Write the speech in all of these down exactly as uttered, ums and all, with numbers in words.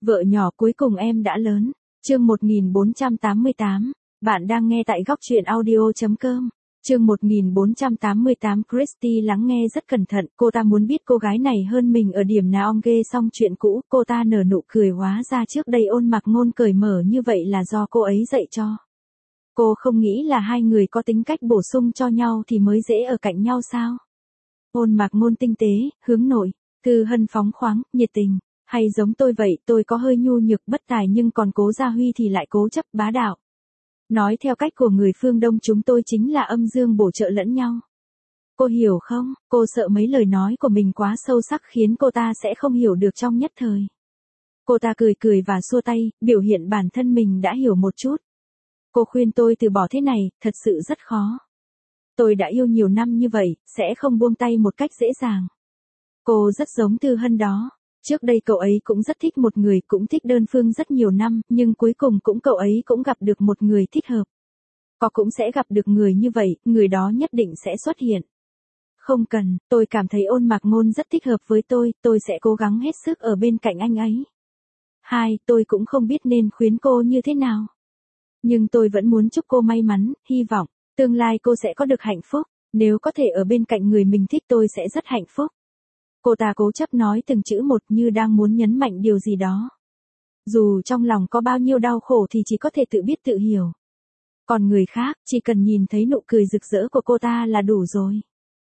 Vợ nhỏ cuối cùng em đã lớn. Chương một nghìn bốn trăm tám mươi tám. Bạn đang nghe tại góc truyện audio chấm com. Chương một nghìn bốn trăm tám mươi tám. Christy lắng nghe rất cẩn thận, cô ta muốn biết cô gái này hơn mình ở điểm nào. Ghê xong chuyện cũ, cô ta nở nụ cười, hóa ra trước đây Ôn Mạc Ngôn cởi mở như vậy là do cô ấy dạy cho. Cô không nghĩ là hai người có tính cách bổ sung cho nhau thì mới dễ ở cạnh nhau sao? Ôn Mạc Ngôn tinh tế, hướng nội, Thư Hân phóng khoáng, nhiệt tình, hay giống tôi vậy, tôi có hơi nhu nhược bất tài nhưng còn Cố Gia Huy thì lại cố chấp bá đạo. Nói theo cách của người phương Đông, chúng tôi chính là âm dương bổ trợ lẫn nhau. Cô hiểu không? Cô sợ mấy lời nói của mình quá sâu sắc khiến cô ta sẽ không hiểu được trong nhất thời. Cô ta cười cười và xua tay, biểu hiện bản thân mình đã hiểu một chút. Cô khuyên tôi từ bỏ thế này, thật sự rất khó. Tôi đã yêu nhiều năm như vậy, sẽ không buông tay một cách dễ dàng. Cô rất giống Thư Hân đó. Trước đây cậu ấy cũng rất thích một người, cũng thích đơn phương rất nhiều năm, nhưng cuối cùng cũng cậu ấy cũng gặp được một người thích hợp. Có cũng sẽ gặp được người như vậy, người đó nhất định sẽ xuất hiện. Không cần, tôi cảm thấy Ôn Mạc Ngôn rất thích hợp với tôi, tôi sẽ cố gắng hết sức ở bên cạnh anh ấy. Hai, tôi cũng không biết nên khuyến cô như thế nào. Nhưng tôi vẫn muốn chúc cô may mắn, hy vọng, tương lai cô sẽ có được hạnh phúc, nếu có thể ở bên cạnh người mình thích tôi sẽ rất hạnh phúc. Cô ta cố chấp nói từng chữ một như đang muốn nhấn mạnh điều gì đó. Dù trong lòng có bao nhiêu đau khổ thì chỉ có thể tự biết tự hiểu. Còn người khác, chỉ cần nhìn thấy nụ cười rực rỡ của cô ta là đủ rồi.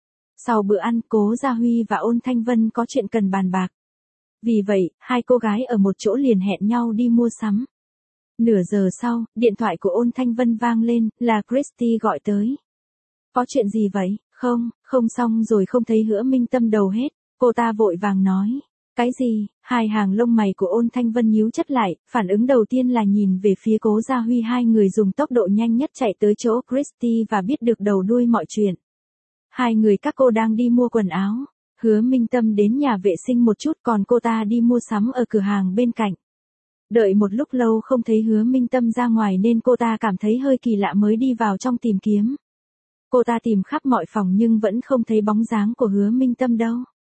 Sau bữa ăn, Cố Gia Huy và Ôn Thanh Vân có chuyện cần bàn bạc. Vì vậy, hai cô gái ở một chỗ liền hẹn nhau đi mua sắm. Nửa giờ sau, điện thoại của Ôn Thanh Vân vang lên, là Christy gọi tới. Có chuyện gì vậy? Không, không xong rồi, không thấy Hứa Minh Tâm đầu hết. Cô ta vội vàng nói. Cái gì? Hai hàng lông mày của Ôn Thanh Vân nhíu chặt lại, phản ứng đầu tiên là nhìn về phía Cố Gia Huy. Hai người dùng tốc độ nhanh nhất chạy tới chỗ Christy và biết được đầu đuôi mọi chuyện. Hai người các cô đang đi mua quần áo. Hứa Minh Tâm đến nhà vệ sinh một chút, còn cô ta đi mua sắm ở cửa hàng bên cạnh. Đợi một lúc lâu không thấy Hứa Minh Tâm ra ngoài nên cô ta cảm thấy hơi kỳ lạ mới đi vào trong tìm kiếm. Cô ta tìm khắp mọi phòng nhưng vẫn không thấy bóng dáng của Hứa Minh Tâm đâu.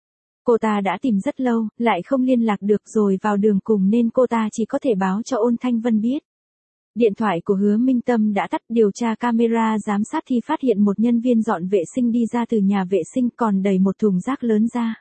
Cô ta đã tìm rất lâu, lại không liên lạc được, rồi vào đường cùng nên cô ta chỉ có thể báo cho Ôn Thanh Vân biết. Điện thoại của Hứa Minh Tâm đã tắt. Điều tra camera giám sát thì phát hiện một nhân viên dọn vệ sinh đi ra từ nhà vệ sinh còn đẩy một thùng rác lớn ra.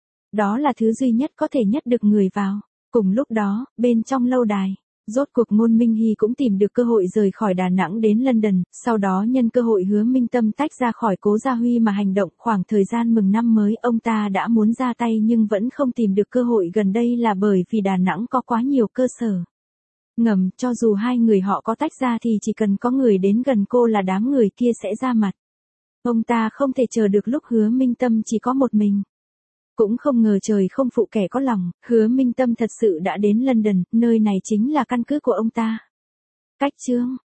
Đó là thứ duy nhất có thể nhét được người vào. Cùng lúc đó, bên trong lâu đài, rốt cuộc Ngôn Minh Hy cũng tìm được cơ hội rời khỏi Đà Nẵng đến London, sau đó nhân cơ hội Hứa Minh Tâm tách ra khỏi Cố Gia Huy mà hành động. Khoảng thời gian mừng năm mới, ông ta đã muốn ra tay nhưng vẫn không tìm được cơ hội. Gần đây là bởi vì Đà Nẵng có quá nhiều cơ sở ngầm, cho dù hai người họ có tách ra thì chỉ cần có người đến gần cô là đám người kia sẽ ra mặt. Ông ta không thể chờ được lúc Hứa Minh Tâm chỉ có một mình. Cũng không ngờ trời không phụ kẻ có lòng, Hứa Minh Tâm thật sự đã đến London, nơi này chính là căn cứ của ông ta. Cách chương,